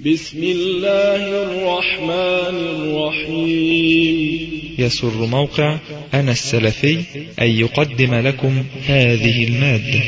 بسم الله الرحمن الرحيم. يسر موقع أنا السلفي أن يقدم لكم هذه المادة.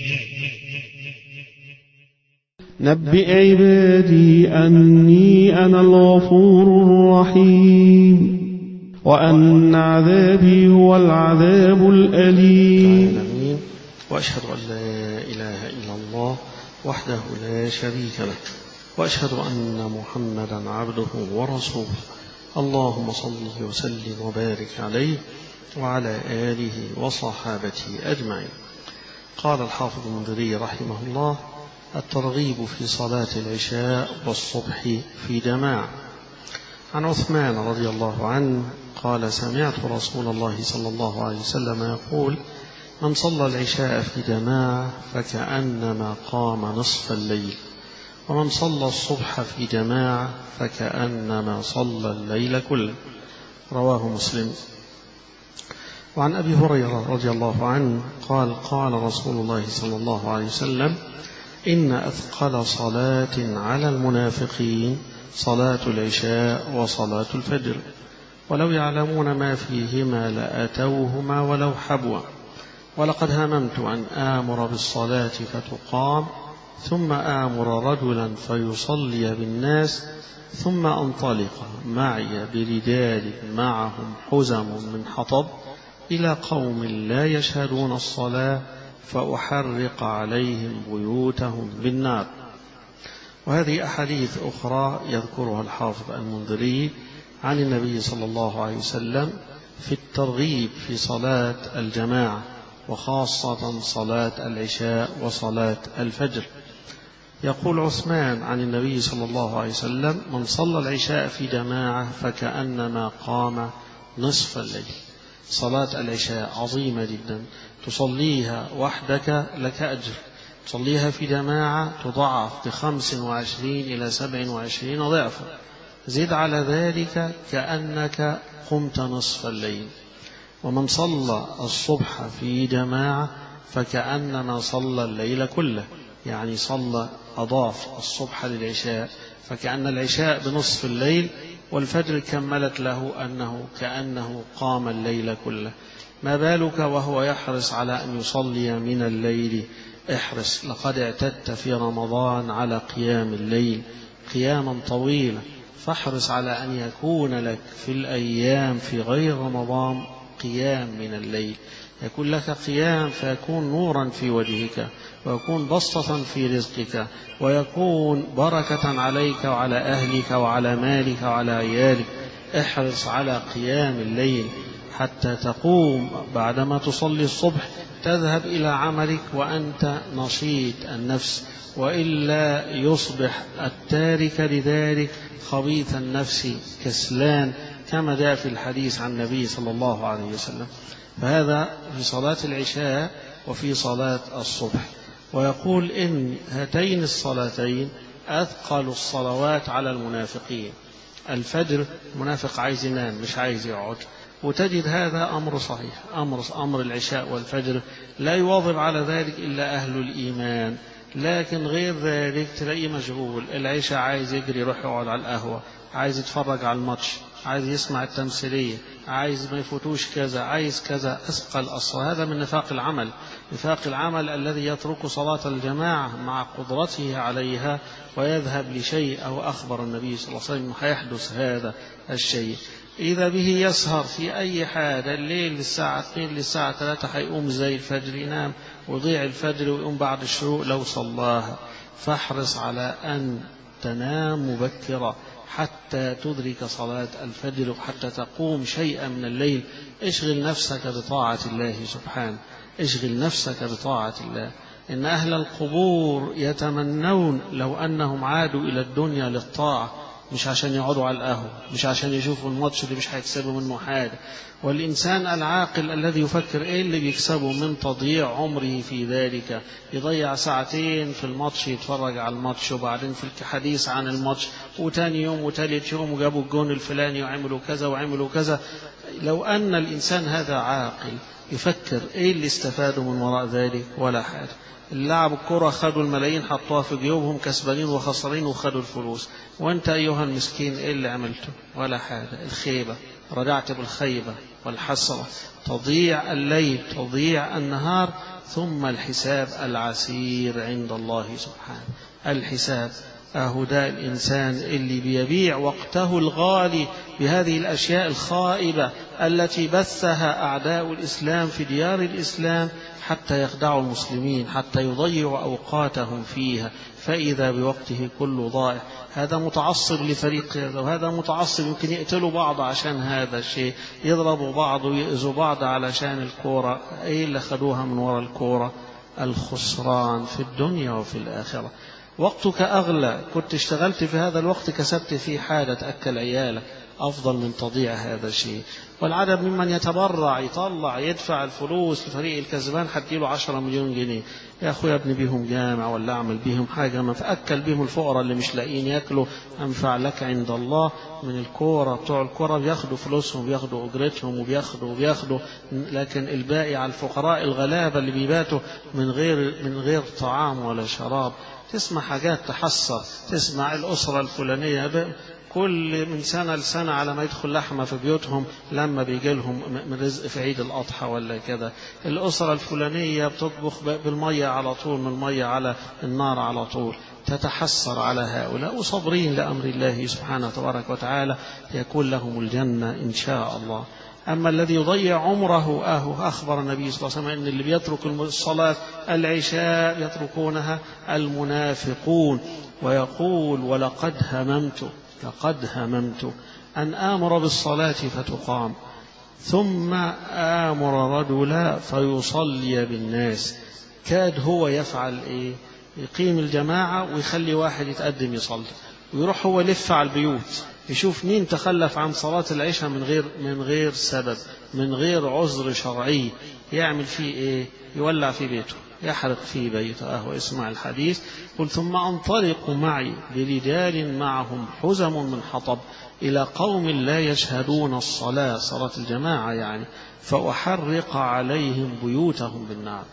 نبئ عبادي أني أنا الغفور الرحيم وأن عذابي هو العذاب الأليم. وأشهد أن لا إله إلا الله وحده لا شريك له، وأشهد أن محمدا عبده ورسوله. اللهم صل وسلم وبارك عليه وعلى آله وصحابته أجمعين. قال الحافظ المنذري رحمه الله: الترغيب في صلاة العشاء والصبح في جماعة. عن عثمان رضي الله عنه قال: سمعت رسول الله صلى الله عليه وسلم يقول: من صلى العشاء في جماعة فكأنما قام نصف الليل، ومن صلى الصبح في جماعة فكأنما صلى الليل كله. رواه مسلم. وعن أبي هريرة رضي الله عنه قال: قال رسول الله صلى الله عليه وسلم: إن أثقل صلاة على المنافقين صلاة العشاء وصلاة الفجر، ولو يعلمون ما فيهما لأتوهما ولو حبوا. ولقد هممت أن آمر بالصلاة فتقام، ثم آمر رجلا فيصلي بالناس، ثم أنطلق معي برجال معهم حزم من حطب إلى قوم لا يشهدون الصلاة فأحرق عليهم بيوتهم بالنار. وهذه أحاديث أخرى يذكرها الحافظ المنذري عن النبي صلى الله عليه وسلم في الترغيب في صلاة الجماعة، وخاصة صلاة العشاء وصلاة الفجر. يقول عثمان عن النبي صلى الله عليه وسلم: من صلى العشاء في جماعة فكأنما قام نصف الليل. صلاة العشاء عظيمة جدا، تصليها وحدك لك أجر، تصليها في جماعة تضاعف ب25 إلى 27 ضعفا، زد على ذلك كأنك قمت نصف الليل. ومن صلى الصبح في جماعة فكأنما صلى الليل كله، يعني صلى أضاف الصبح للعشاء فكأن العشاء بنصف الليل، والفجر كملت له أنه كأنه قام الليل كله. ما بالك وهو يحرص على أن يصلي من الليل؟ احرص، لقد اعتدت في رمضان على قيام الليل قياما طويلا، فاحرص على أن يكون لك في الأيام في غير رمضان قيام من الليل، يكون لك قيام فيكون نورا في وجهك، ويكون بسطة في رزقك، ويكون بركة عليك وعلى أهلك وعلى مالك وعلى عيالك. احرص على قيام الليل حتى تقوم بعدما تصلي الصبح تذهب إلى عملك وأنت نشيط النفس، وإلا يصبح التارك لذلك خبيث النفس كسلان، كما جاء في الحديث عن النبي صلى الله عليه وسلم. فهذا في صلاة العشاء وفي صلاة الصبح. ويقول إن هاتين الصلاتين أثقل الصلوات على المنافقين. الفجر المنافق عايز ينام مش عايز يقعد، وتجد هذا أمر صحيح، أمر العشاء والفجر لا يواظب على ذلك إلا أهل الإيمان، لكن غير ذلك تلاقيه مشغول. العشاء عايز يجري يروح يقعد على القهوة، عايز يتفرج على الماتش، عايز يسمع التمثيلية، عايز ما يفوتوش كذا، عايز كذا. أثقل الصلاة. هذا من نفاق العمل، نفاق العمل الذي يترك صلاة الجماعة مع قدرته عليها ويذهب لشيء، أو أخبر النبي صلى الله عليه وسلم حيحدث هذا الشيء. إذا به يسهر في أي حاجة الليل للساعة 2 للساعة 3 حيقوم زي الفجر ينام، ويضيع الفجر ويقوم بعد الشروق لو صلاها. فاحرص على أن تنام مبكرا حتى تدرك صلاة الفجر وحتى تقوم شيئا من الليل. اشغل نفسك بطاعة الله سبحانه، اشغل نفسك بطاعة الله. إن أهل القبور يتمنون لو أنهم عادوا إلى الدنيا للطاعة، مش عشان يقعدوا على القهوة، مش عشان يشوفوا الماتش اللي مش هيكسبوا منه حاجة. والإنسان العاقل الذي يفكر إيه اللي بيكسبه من تضييع عمره في ذلك، يضيع ساعتين في الماتش يتفرج على الماتش، وبعدين في الحديث عن الماتش، وتاني يوم وتالت يوم وجابوا الجون الفلاني وعملوا كذا وعملوا كذا. لو أن الإنسان هذا عاقل يفكر إيه اللي استفاده من وراء ذلك؟ ولا حاجة. اللي لعبوا الكرة خدوا الملايين حطوها في جيوبهم كسبانين وخسرين وخدوا الفلوس. وانت أيها المسكين ايه اللي عملته؟ ولا حاجة. الخيبة، رجعت بالخيبة والحسرة، تضيع الليل تضيع النهار، ثم الحساب العسير عند الله سبحانه. الحساب ده الإنسان اللي بيبيع وقته الغالي بهذه الأشياء الخائبة التي بثها أعداء الإسلام في ديار الإسلام حتى يخدعوا المسلمين، حتى يضيعوا أوقاتهم فيها، فإذا بوقته كله ضائع. هذا متعصب لفريق هذا، وهذا متعصب يمكن يقتلوا بعض عشان هذا الشيء، يضربوا بعض ويؤذوا بعض علشان الكورة. إيه اللي خدوها من وراء الكورة؟ الخسران في الدنيا وفي الآخرة. وقتك أغلى، كنت اشتغلت في هذا الوقت كسبت فيه حاجة تأكل عيالك، أفضل من تضيع هذا الشيء. والعدد ممن يتبرع يطلع يدفع الفلوس لفريق الكسبان حتى له 10 مليون جنيه. يا أخويا ابني بيهم جامع ولا أعمل بيهم حاجة، ما فأكل بيهم الفقراء اللي مش لاقيين يأكلوا، أنفع لك عند الله من الكورة. بتوع الكورة بياخدوا فلوسهم وبياخدوا أجرتهم وبياخدوا، لكن الباقي على الفقراء الغلابة اللي بيباتوا من غير طعام ولا شراب. تسمع حاجات تحسر، تسمع الأسرة الفلانية كل من سنة لسنة على ما يدخل لحمة في بيوتهم لما بيجي لهم من رزق في عيد الأضحى ولا كذا. الأسرة الفلانية بتطبخ بالمية على طول، من المية على النار على طول. تتحسر على هؤلاء وصبرين لأمر الله سبحانه تبارك وتعالى يكون لهم الجنة إن شاء الله. أما الذي يضيع عمره أخبر النبي صلى الله عليه وسلم أن اللي بيترك الصلاة العشاء يتركونها المنافقون. ويقول ولقد هممت أن آمر بالصلاة فتقام ثم آمر رجلا فيصلي بالناس. كاد هو يفعل يقيم الجماعة ويخلي واحد يتقدم يصلي، ويروح هو يلف على البيوت يشوف مين تخلف عن صلاة العشاء من غير سبب، من غير عذر شرعي، يعمل فيه يولع في بيته، يحرق في بيته. اسمع الحديث. قل ثم أنطلق معي برجال معهم حزم من حطب إلى قوم لا يشهدون صلاة الجماعة يعني، فأحرق عليهم بيوتهم بالنار.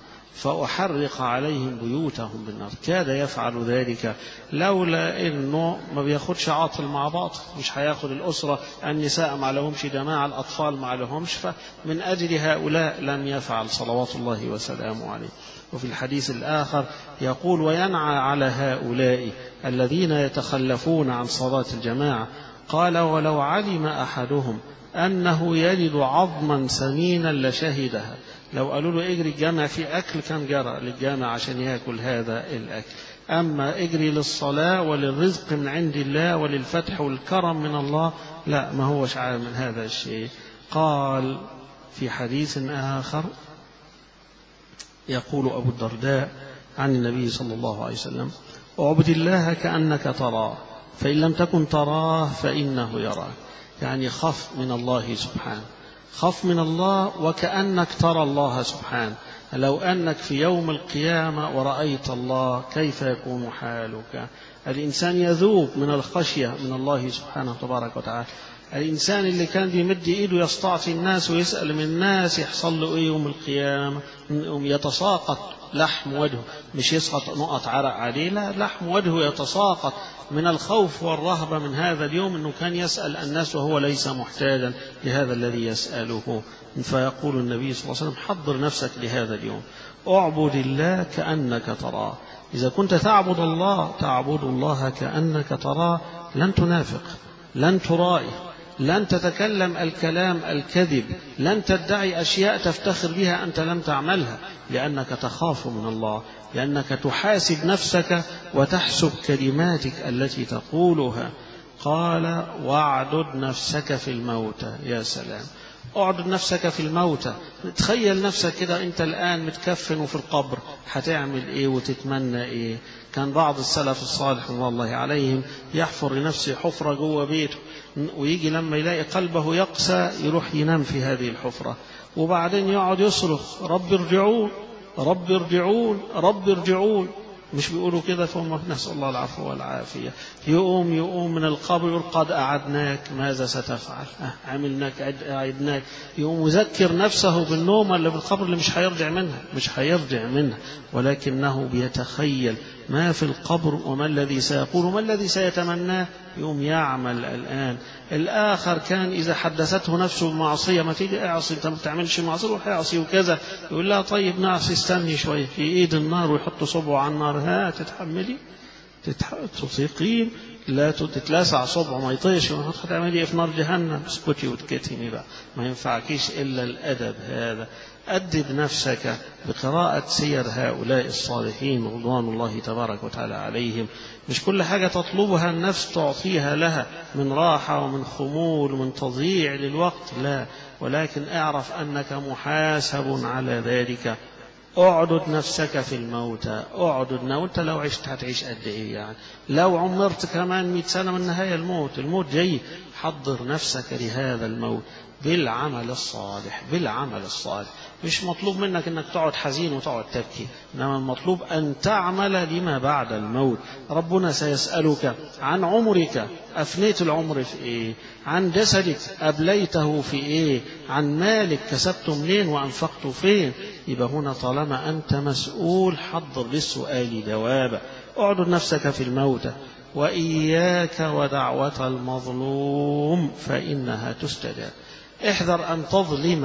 كاد يفعل ذلك لولا إنه ما بياخدش عاطل مع باطل. مش هياخد الأسرة، النساء ما لهمش جماعة، الأطفال ما لهمش، فمن أجل هؤلاء لم يفعل صلوات الله وسلامه عليه. وفي الحديث الآخر يقول وينعى على هؤلاء الذين يتخلفون عن صلاة الجماعة. قال ولو علم أحدهم أنه يجد عظما سمينا لشهدها. لو قالوا له اجري الجامع في أكل كان جرى للجامع عشان يأكل هذا الأكل. أما اجري للصلاة وللرزق من عند الله وللفتح والكرم من الله، لا، ما هو شعار من هذا الشيء. قال في حديث آخر يقول أبو الدرداء عن النبي صلى الله عليه وسلم اعبد الله كأنك تراه فإن لم تكن تراه فإنه يراك. يعني خف من الله سبحانه، خف من الله وكأنك ترى الله سبحانه. لو أنك في يوم القيامة ورأيت الله كيف يكون حالك؟ الإنسان يذوب من الخشية من الله سبحانه تبارك وتعالى. الإنسان اللي كان بيمد إيده يستعطي الناس ويسأل من الناس يحصل له إيه يوم القيامة؟ يتساقط لحم وجهه، مش يسقط نقط عرق عليه، لا، لحم وجهه يتساقط من الخوف والرهبة من هذا اليوم، أنه كان يسأل الناس وهو ليس محتاجا لهذا الذي يسأله. فيقول النبي صلى الله عليه وسلم حضر نفسك لهذا اليوم، اعبد الله كأنك تراه. إذا كنت تعبد الله كأنك تراه، لن تنافق، لن ترائي، لن تتكلم الكلام الكذب، لن تدعي أشياء تفتخر بها أنت لم تعملها، لأنك تخاف من الله، لأنك تحاسب نفسك وتحسب كلماتك التي تقولها. قال واعدد نفسك في الموتى. يا سلام، اعدد نفسك في الموتى. تخيل نفسك كده أنت الآن متكفن وفي القبر، هتعمل إيه وتتمنى إيه؟ كان بعض السلف الصالح والله عليهم يحفر لنفسه حفرة جوه بيته، ويجي لما يلاقي قلبه يقسى يروح ينام في هذه الحفرة، وبعدين يقعد يصرخ رب ارجعون رب ارجعون رب ارجعون. مش بيقولوا كده؟ فهم نسأل الله العفو والعافية. يقوم من القبر يقول قد أعدناك ماذا ستفعل؟ عملناك أعدناك. يقوم يذكر نفسه بالنوم اللي في القبر اللي مش هيرجع منها، ولكنه بيتخيل ما في القبر وما الذي سيقول وما الذي سيتمناه. يقوم يعمل الآن. الآخر كان إذا حدثته نفسه بمعصية، ما تيجي اعصي، أنت ما بتعملش معصية روح اعصي وكذا، يقول لها طيب نعصي، استني شوية، في إيد النار ويحط صبعه على النار، ها تتحملي؟ تطيقين؟ لا تتلاسع صبعه ما يطيش، هتعملي ايه في نار جهنم؟ اسكتي وتكتمي بقى، ما ينفعكيش إلا الأدب هذا. أدب نفسك بقراءة سير هؤلاء الصالحين رضوان الله تبارك وتعالى عليهم. مش كل حاجة تطلبها النفس تعطيها لها من راحة ومن خمول ومن تضييع للوقت، لا، ولكن اعرف أنك محاسب على ذلك. اعدد نفسك في الموتى، اعدد وانت لو عشت هتعيش قد ايه يعني؟ لو عمرت كمان 100 سنة من نهاية الموت جاي. حضر نفسك لهذا الموت بالعمل الصالح. مش مطلوب منك انك تقعد حزين وتقعد تبكي، انما المطلوب ان تعمل لما بعد الموت. ربنا سيسألك عن عمرك، افنيت العمر في ايه؟ عن جسدك ابليته في ايه؟ عن مالك كسبته منين وانفقته فين؟ يبقى هنا طالما انت مسؤول حضر للسؤال جوابا. اعدد نفسك في الموت. وإياك ودعوة المظلوم فإنها تستجاب. احذر أن تظلم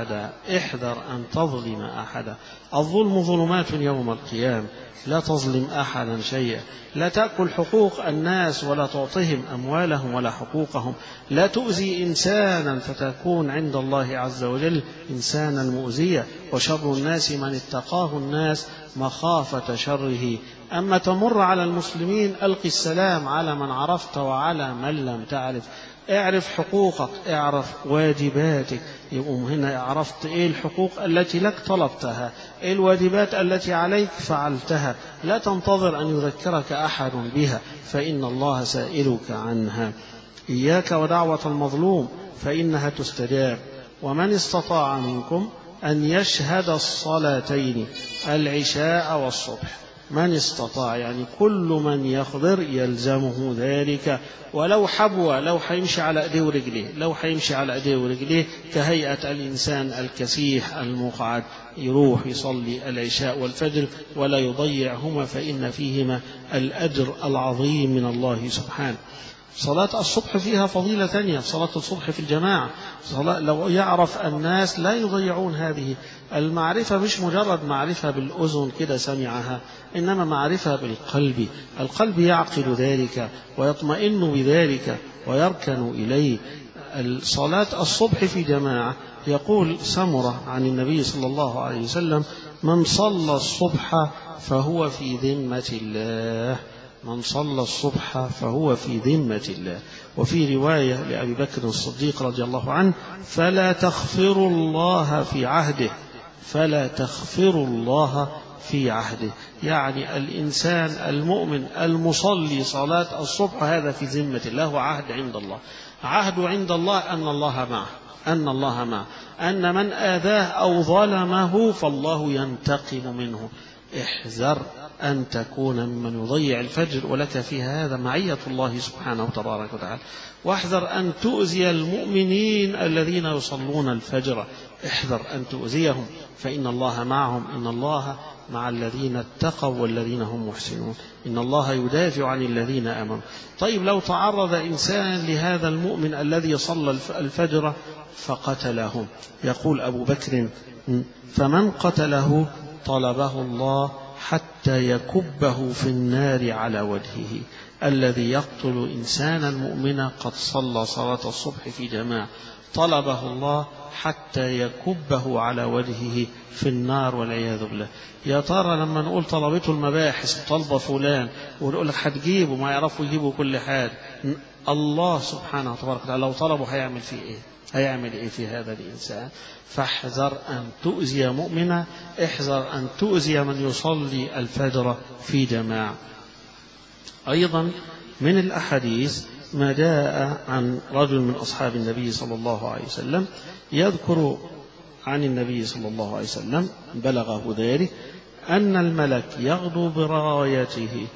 أحدا. الظلم ظلمات يوم القيامة. لا تظلم أحدا شيئا. لا تأكل حقوق الناس ولا تعطيهم أموالهم ولا حقوقهم. لا تؤذي إنسانا فتكون عند الله عز وجل إنسانا مؤذيا. وشر الناس من اتقاه الناس مخافة شره. أما تمر على المسلمين ألقي السلام على من عرفت وعلى من لم تعرف. اعرف حقوقك، اعرف واجباتك. يقوم هنا عرفت ايه الحقوق التي لك طلبتها، ايه الواجبات التي عليك فعلتها. لا تنتظر أن يذكرك أحد بها، فإن الله سائلك عنها. إياك ودعوة المظلوم فإنها تستجاب. ومن استطاع منكم أن يشهد الصلاتين العشاء والصبح. من استطاع يعني كل من يقدر يلزمه ذلك، ولو حبوة، لو حيمشي على أيديه ورجليه كهيئة الإنسان الكسيح المقعد، يروح يصلي العشاء والفجر ولا يضيعهما، فإن فيهما الأجر العظيم من الله سبحانه. صلاة الصبح فيها فضيلة ثانية، صلاة الصبح في الجماعة. لو يعرف الناس لا يضيعون هذه المعرفة. مش مجرد معرفة بالأذن كده سمعها، إنما معرفة بالقلب. القلب يعقل ذلك ويطمئن بذلك ويركن إليه. صلاة الصبح في جماعة، يقول سمرة عن النبي صلى الله عليه وسلم: من صلى الصبح فهو في ذمة الله. من صلى الصبح فهو في ذمة الله. وفي رواية لأبي بكر الصديق رضي الله عنه: فلا تغفروا الله في عهده. يعني الإنسان المؤمن المصلي صلاة الصبح هذا في ذمة الله، عهد عند الله. عهد عند الله أن الله معه، أن من آذاه أو ظلمه فالله ينتقم منه. احذر أن تكون ممن يضيع الفجر ولك في هذا معية الله سبحانه وتبارك وتعالى. واحذر أن تؤذي المؤمنين الذين يصلون الفجر. احذر أن تؤذيهم، فإن الله معهم. إن الله مع الذين اتقوا والذين هم محسنون. إن الله يدافع عن الذين آمنوا. طيب لو تعرض إنسان لهذا المؤمن الذي صلى الفجر فقتله، يقول أبو بكر: فمن قتله طلبه الله حتى يكبه في النار على وجهه. الذي يقتل إنسانا مؤمنا قد صلى صلاة الصبح في جماعة طلبه الله حتى يكبه على وجهه في النار والعياذ بالله. يا ترى لما نقول طلبته المباحث طلب فلان ونقول لك هتجيبه، ما يعرفوا يجيبوا كل حاجة. الله سبحانه وتعالى لو طلبه هيعمل فيه ايه؟ هيعمل ايه في هذا الإنسان؟ فاحذر أن تؤذي مؤمنا، احذر أن تؤذي من يصلي الفجر في جماعة. أيضا من الأحاديث ما جاء عن رجل من أصحاب النبي صلى الله عليه وسلم يذكر عن النبي صلى الله عليه وسلم بلغه ذلك أن الملك يغدو برايته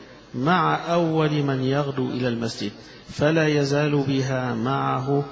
مع أول من يغدو إلى المسجد، فلا يزال بها معه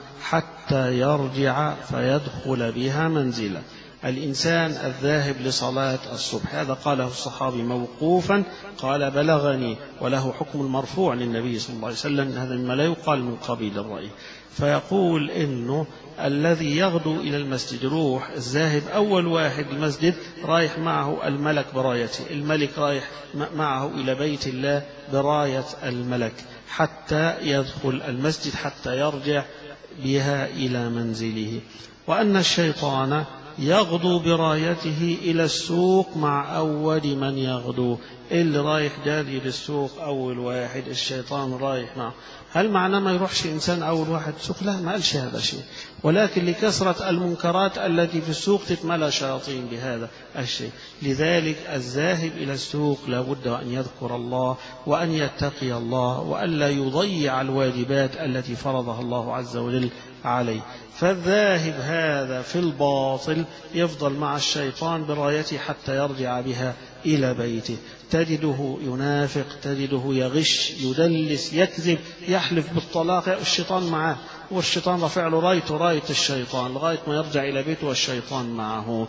حتى يرجع فيدخل بها منزله. الإنسان الذاهب لصلاة الصبح، هذا قاله الصحابي موقوفا، قال بلغني، وله حكم المرفوع للنبي صلى الله عليه وسلم، هذا ما لا يقال من قبيل الرأي. فيقول إنه الذي يغدو إلى المسجد روح الذاهب أول واحد المسجد رايح معه الملك برايته، الملك رايح معه إلى بيت الله براية الملك حتى يدخل المسجد حتى يرجع بها إلى منزله. وأن الشيطان يغدو برايته إلى السوق مع أول من يغدو، اللي رايح جاري للسوق أول واحد الشيطان رايح معه. هل معناه ما يروحش إنسان أول واحد السوق؟ لا، ما قالش هذا شيء، ولكن لكثرة المنكرات التي في السوق تتملى شياطين بهذا الشيء. لذلك الذاهب إلى السوق لابد أن يذكر الله وأن يتقي الله وأن لا يضيع الواجبات التي فرضها الله عز وجل عليه. فالذاهب هذا في الباطل يفضل مع الشيطان برايته حتى يرجع بها إلى بيته، تجده ينافق، تجده يغش، يدلس، يكذب، يحلف بالطلاق، الشيطان معه، والشيطان رفع له راية الشيطان لغاية ما يرجع إلى بيته والشيطان معه.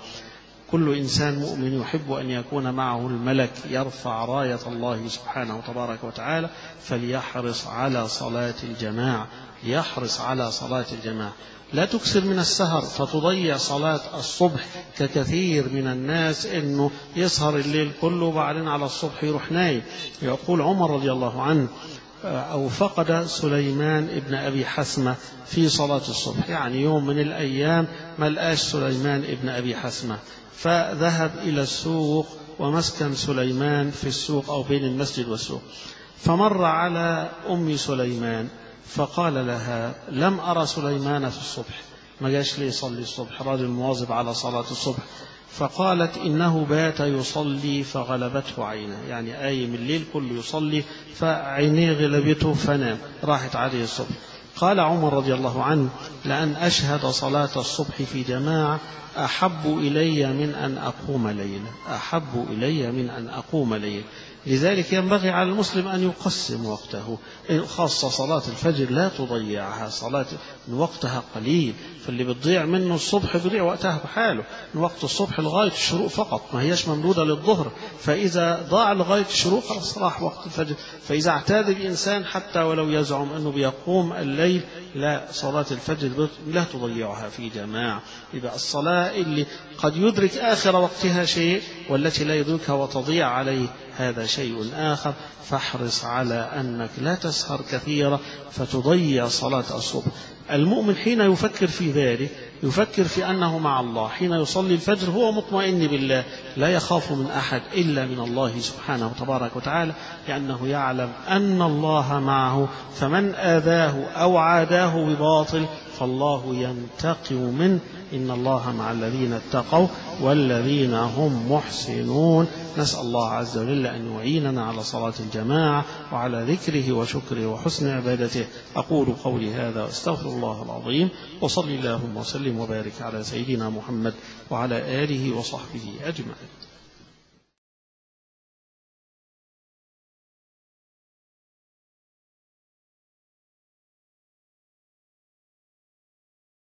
كل إنسان مؤمن يحب أن يكون معه الملك يرفع راية الله سبحانه وتبارك وتعالى، فليحرص على صلاة الجماعة، يحرص على صلاة الجماعة. لا تكثر من السهر فتضيع صلاة الصبح، ككثير من الناس إنه يسهر الليل كله وبعدين على الصبح يروح نايم. يقول عمر رضي الله عنه أو فقد سليمان ابن أبي حسمة في صلاة الصبح، يعني يوم من الأيام ما لقاش سليمان ابن أبي حسمة، فذهب إلى السوق ومسكن سليمان في السوق أو بين المسجد والسوق، فمر على أم سليمان فقال لها لم أرى سليمان في الصبح، ما جاش لي يصلي الصبح، راجل مواظب على صلاة الصبح. فقالت إنه بات يصلي فغلبته عينه، يعني قايم الليل كله يصلي فعينيه غلبته فنام، راحت عليه الصبح. قال عمر رضي الله عنه لأن أشهد صلاة الصبح في جماعة أحب إلي من أن أقوم ليلا، أحب إلي من أن أقوم ليلا. لذلك ينبغي على المسلم أن يقسم وقته، خاصة صلاة الفجر لا تضيعها، صلاة وقتها قليل، فاللي بتضيع منه الصبح بيضيع وقتها بحاله، من وقت الصبح لغاية الشروق فقط، ما هيش ممدودة للظهر، فإذا ضاع لغاية الشروق خلاص راح وقت الفجر. فإذا اعتاد الإنسان حتى ولو يزعم أنه بيقوم الليل، لا، صلاة الفجر لا تضيعها في جماعة. يبقى الصلاة اللي قد يدرك آخر وقتها شيء والتي لا يدركها وتضيع عليه هذا شيء آخر. فاحرص على أنك لا تسهر كثيرا فتضيع صلاة الصبح. المؤمن حين يفكر في ذلك يفكر في أنه مع الله، حين يصلي الفجر هو مطمئن بالله، لا يخاف من أحد إلا من الله سبحانه وتبارك وتعالى، لأنه يعلم أن الله معه، فمن آذاه أو عاداه بباطل فالله ينتقم منه، إن الله مع الذين اتقوا والذين هم محسنون. نسأل الله عز وجل أن يعيننا على صلاة الجماعة وعلى ذكره وشكره وحسن عبادته. أقول قولي هذا واستغفر الله العظيم، وصلي اللهم وسلم وبارك على سيدنا محمد وعلى آله وصحبه أجمعين.